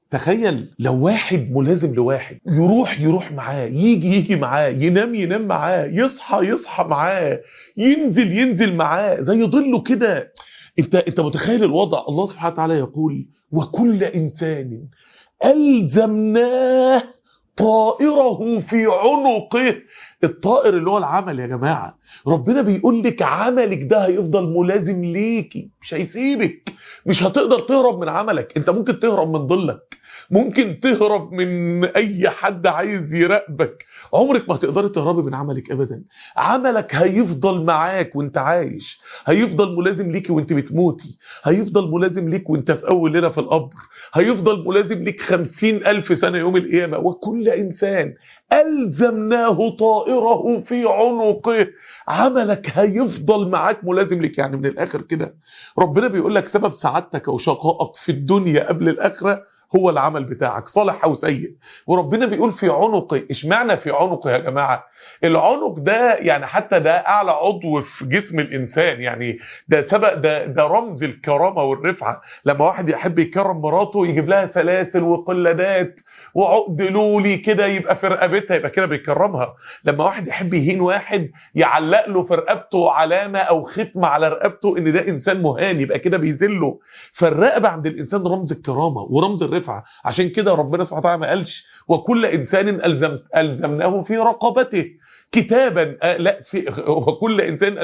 تخيل لو واحد ملازم لواحد، يروح معاه، يجي معاه، ينام معاه، يصحى معاه، ينزل معاه، زي ظله كده. انت متخيل الوضع؟ الله سبحانه وتعالى يقول: وكل انسان ألزمناه طائره في عنقه. الطائر اللي هو العمل يا جماعة. ربنا بيقول لك عملك ده هيفضل ملازم ليكي، مش هيسيبك. مش هتقدر تهرب من عملك. انت ممكن تهرب من ظلك، ممكن تهرب من اي حد عايز يراقبك، عمرك ما هتقدري تهربي من عملك ابدا. عملك هيفضل معاك وانت عايش، هيفضل ملازم ليكي وانت بتموتي، هيفضل ملازم ليك وانت في اول ليلة في القبر، هيفضل ملازم ليك 50,000 سنة يوم القيامة. وكل إنسان ألزمناه طائره في عنقه. عملك هيفضل معاك ملازم ليك. يعني من الآخر كده ربنا بيقول لك سبب سعادتك أو شقائك في الدنيا قبل الآخرة هو العمل بتاعك، صالح أو سيء. وربنا بيقول في عنقه. اشمعنى في عنقه يا جماعة؟ العنق ده يعني حتى ده أعلى عضو في جسم الإنسان، يعني ده سبب، ده رمز الكرامة والرفعة. لما واحد يحب يكرم مراته يجيب لها سلاسل وقلادات وعقد لولي كده يبقى في رقبتها، يبقى كده بيكرمها. لما واحد يحب يهين واحد يعلق له في رقبته علامة أو ختمة على رقبته إن ده إنسان مهان، يبقى كده بيذله. فالرقبة عند الإنسان رمز الكرامة ورمز الرفعة. عشان كده ربنا سبحانه وتعالى ما قالش وكل إنسان ألزمناه في رقبته كتابا، لا، وكل إنسان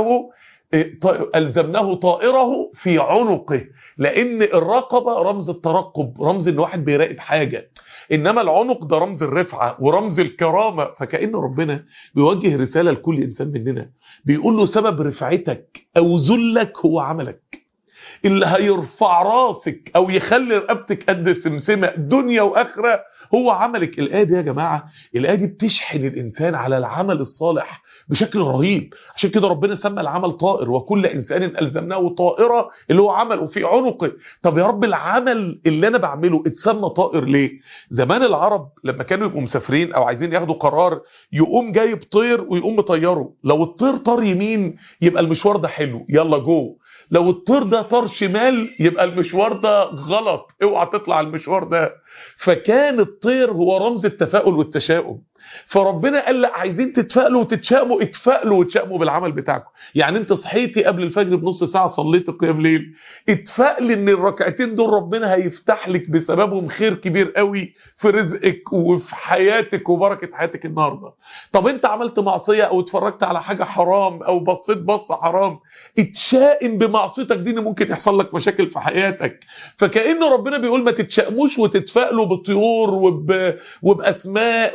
ألزمناه طائره في عنقه. لأن الرقبة رمز الترقب، رمز إن واحد بيراقب حاجة، إنما العنق ده رمز الرفعة ورمز الكرامة. فكأن ربنا بيوجه رسالة لكل إنسان مننا، بيقول له سبب رفعتك أو ذلك هو عملك. اللي هيرفع راسك او يخلي رقبتك قد السمسمه دنيا واخره هو عملك. الايه دي يا جماعه، الايه دي بتشحن الانسان على العمل الصالح بشكل رهيب. عشان كده ربنا سمى العمل طائر، وكل انسان الزمناه طائره اللي هو عمله في عنقه. طب يا رب العمل اللي انا بعمله اتسمى طائر ليه؟ زمان العرب لما كانوا يبقوا مسافرين او عايزين ياخدوا قرار، يقوم جايب طير ويقوم مطيره. لو الطير طار يمين يبقى المشوار ده حلو، يلا جو. لو الطير ده طار شمال يبقى المشوار ده غلط، اوعى تطلع المشوار ده. فكان الطير هو رمز التفاؤل والتشاؤم. فربنا قال لا، عايزين تتفائلوا وتتشائموا، اتفائلوا وتشائموا بالعمل بتاعكم. يعني انت صحيتي قبل الفجر بنص ساعه صليت قيام ليل، اتفائل ان الركعتين دول ربنا هيفتح لك بسببهم خير كبير قوي في رزقك وفي حياتك وبركه حياتك النهارده. طب انت عملت معصيه او اتفرجت على حاجه حرام او بصيت بصه حرام، اتشائم بمعصيتك دي ان ممكن يحصل لك مشاكل في حياتك. فكأن ربنا بيقول ما تتشائموش وتتفائلوا بطيور وباسماء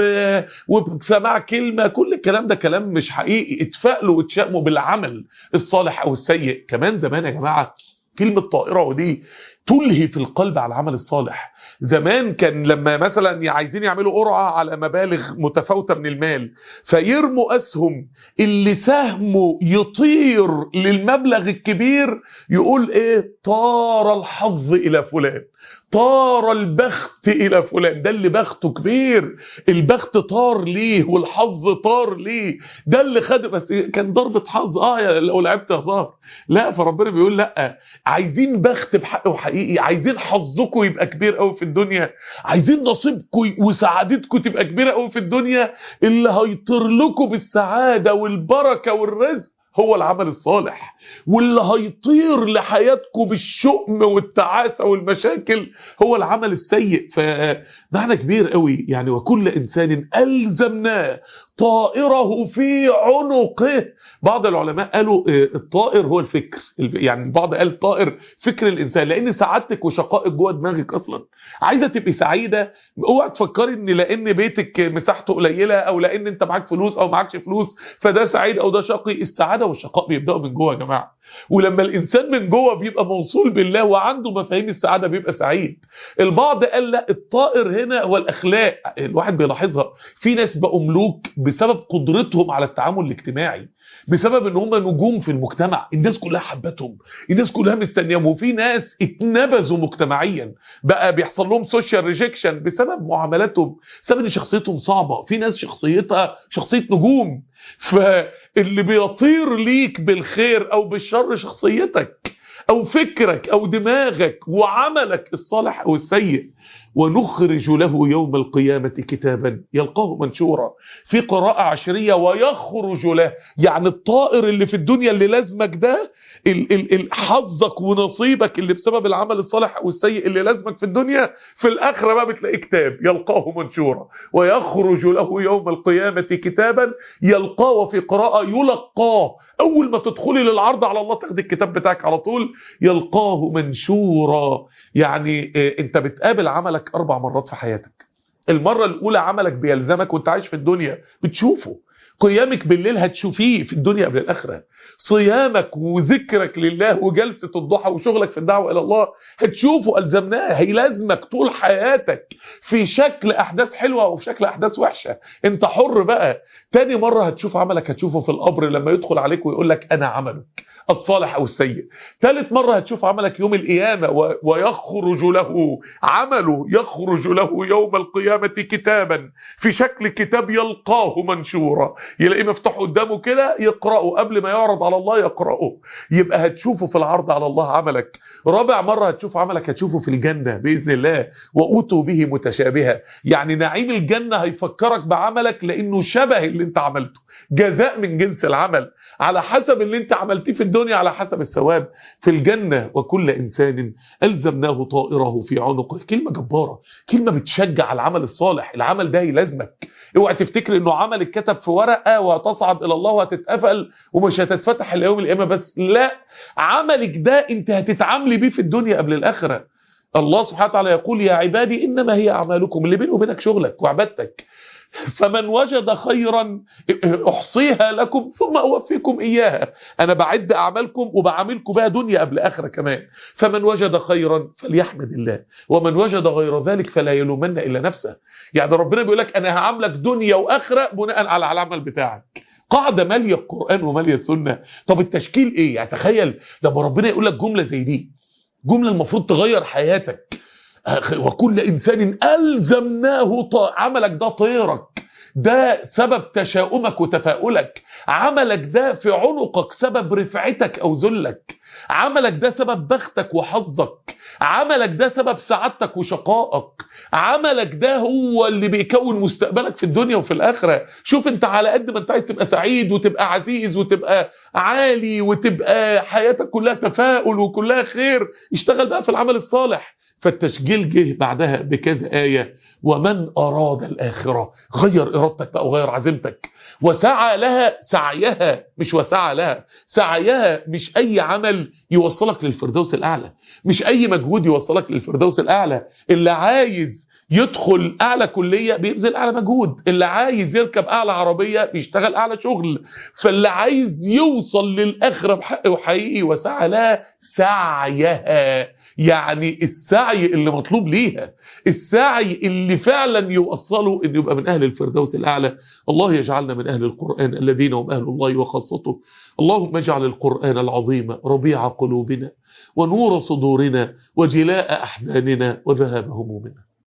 وبسماع كلمه. كل الكلام ده كلام مش حقيقي. اتفائلوا وتشائموا بالعمل الصالح او السيء. كمان زمان يا جماعه كلمة طائرة ودي تلهي في القلب على العمل الصالح. زمان كان لما مثلا عايزين يعملوا قرعة على مبالغ متفاوتة من المال، فيرموا أسهم، اللي سهمه يطير للمبلغ الكبير يقول ايه؟ طار الحظ إلى فلان، طار البخت إلى فلان. ده اللي بخته كبير، البخت طار ليه والحظ طار ليه، ده اللي خد. بس كان ضربة حظ لو لعبت هزار. لا، فربنا بيقول لا، عايزين بخت بحق وحقيقي، عايزين حظكم يبقى كبير قوي في الدنيا، عايزين نصيبكم وسعادتكم تبقى كبيرة قوي في الدنيا. اللي هيطير لكم بالسعادة والبركة والرزق هو العمل الصالح، واللي هيطير لحياتكم بالشؤم والتعاسة والمشاكل هو العمل السيء. فمعنى كبير قوي يعني. وكل إنسان ألزمناه طائره في عنقه. بعض العلماء قالوا الطائر هو الفكر، يعني البعض قال طائر فكر الإنسان، لأن سعادتك وشقائك جوه دماغك أصلا. عايزة تبقي سعيدة، اوعى تفكري ان لأن بيتك مساحته قليلة او لأن انت معاك فلوس او معاكش فلوس فده سعيد او ده شقي. السعادة والشقاء بيبدأوا من جوه يا جماعة. ولما الإنسان من جوه بيبقى موصول بالله وعنده مفاهيم السعادة بيبقى سعيد. البعض قال لا، الطائر هنا هو الأخلاق. الواحد بيلاحظها في ناس بقوا ملوك بسبب قدرتهم على التعامل الاجتماعي، بسبب ان هم نجوم في المجتمع، الناس كلها حبتهم، الناس كلها مستنياهم. وفي ناس اتنبذوا مجتمعيا، بقى بيحصل لهم سوشيال ريجكشن بسبب معاملاتهم، بسبب ان شخصيتهم صعبة. في ناس شخصيتها شخصية نجوم، فاللي بيطير ليك بالخير او بالشر شخصيتك. او فكرك او دماغك وعملك الصالح او السيء. ونخرج له يوم القيامة كتابا يلقاه منشورا. في قراءة عشرية ويخرج له، يعني الطائر اللي في الدنيا اللي لازمك ده، حظك ونصيبك اللي بسبب العمل الصالح او السيء اللي لازمك في الدنيا، في الاخره بقى بتلاقي كتاب يلقاه منشورا. ويخرج له يوم القيامه كتابا يلقاه، وفي قراءه يلقاه. اول ما تدخلي للعرض على الله تاخدي الكتاب بتاعك على طول، يلقاه منشورا. يعني انت بتقابل عملك 4 مرات في حياتك. المره الاولى عملك بيلزمك وانت عايش في الدنيا بتشوفه. قيامك بالليل هتشوفيه في الدنيا قبل الاخره. صيامك وذكرك لله وجلسة الضحى وشغلك في الدعوة إلى الله هتشوفه، ألزمناه، هيلازمك طول حياتك في شكل أحداث حلوة وفي شكل أحداث وحشة. انت حر بقى. تاني مرة هتشوف عملك هتشوفه في القبر لما يدخل عليك ويقول لك أنا عملك الصالح أو السيء. ثالث مرة هتشوف عملك يوم القيامة ويخرج له عمله، يخرج له يوم القيامة كتابا في شكل كتاب يلقاه منشورا. يلاقيه مفتوح قدامه كده يقرأه قبل ما يعرض على الله يقرأه. يبقى هتشوفه في العرض على الله عملك. رابع مرة هتشوف عملك هتشوفه في الجنة بإذن الله. وأوتوا به متشابهة، يعني نعيم الجنة هيفكرك بعملك لأنه شبه اللي انت عملته، جزاء من جنس العمل على حسب اللي انت عملتيه في الدنيا، على حسب الثواب في الجنة. وكل إنسان ألزمناه طائره في عنقه. كلمة جبارة، كلمة بتشجع العمل الصالح. العمل ده يلازمك. اوعى تفتكر انه عمل اتكتب في ورقة وهتصعد الى الله وهتتقفل ومش هتتفتح الا يوم القيامة بس. لا، عملك ده انت هتتعاملي بيه في الدنيا قبل الاخرة. الله سبحانه وتعالى يقول يا عبادي انما هي اعمالكم، اللي بينه وبينك شغلك وعبادتك. فمن وجد خيرا احصيها لكم ثم اوفيكم اياها. انا بعد اعمالكم وبعاملكم بها دنيا قبل اخره كمان. فمن وجد خيرا فليحمد الله، ومن وجد غير ذلك فلا يلومن الا نفسه. يعني ربنا بيقول لك انا هعاملك دنيا واخره بناء على العمل بتاعك. قاعده ماليه القران وماليه السنه. طب التشكيل ايه؟ يعني تخيل لما ربنا يقول لك جمله زي دي، جمله المفروض تغير حياتك. وكل إنسان ألزمناه عملك ده طيرك، ده سبب تشاؤمك وتفاؤلك. عملك ده في عنقك سبب رفعتك أو ذلك. عملك ده سبب بختك وحظك. عملك ده سبب سعادتك وشقائك. عملك ده هو اللي بيكون مستقبلك في الدنيا وفي الآخرة. شوف انت على قد ما انت عايز تبقى سعيد وتبقى عزيز وتبقى عالي وتبقى حياتك كلها تفاؤل وكلها خير، اشتغل بقى في العمل الصالح. فالتشجيل جه بعدها بكذا آية. ومن أراد الآخرة، غير إرادتك بقى وغير عزيمتك. وسعى لها سعيها، مش وسعى لها سعيها. مش أي عمل يوصلك للفردوس الأعلى، مش أي مجهود يوصلك للفردوس الأعلى. اللي عايز يدخل أعلى كلية بيبذل أعلى مجهود، اللي عايز يركب أعلى عربية بيشتغل أعلى شغل. فاللي عايز يوصل للآخرة بحق وحقيقي وسعى لها سعيها، يعني السعي اللي مطلوب ليها، السعي اللي فعلا يوصله انه يبقى من اهل الفردوس الاعلى. الله يجعلنا من اهل القرآن الذين هم اهل الله وخاصته. اللهم اجعل القرآن العظيم ربيع قلوبنا ونور صدورنا وجلاء احزاننا وذهاب همومنا.